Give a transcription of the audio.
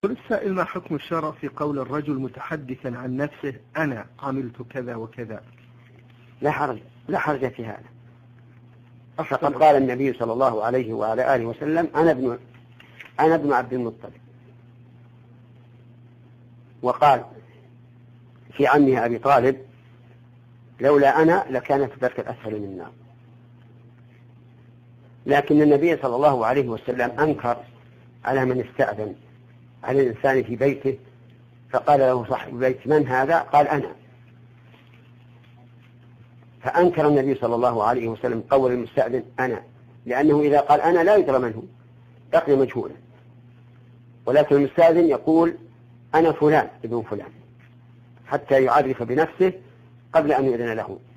السائل: ما حكم الشرع في قول الرجل متحدثا عن نفسه: أنا عملت كذا وكذا؟ لا حرج في هذا. فقد قال النبي صلى الله عليه وعلى آله وسلم: أنا ابن عبد المطلب. وقال في عمه أبي طالب: لولا أنا لكان في الدرك الأسفل من النار. لكن النبي صلى الله عليه وسلم أنكر على من استأذن على الإنسان في بيته فقال له صاحب البيت: من هذا؟ قال: أنا. فأنكر النبي صلى الله عليه وسلم قول المستأذن: أنا، لأنه إذا قال أنا لا يدرى من هو، بقي مجهولا. ولكن المستأذن يقول: أنا فلان ابن فلان، حتى يعرف بنفسه قبل أن يؤذن له.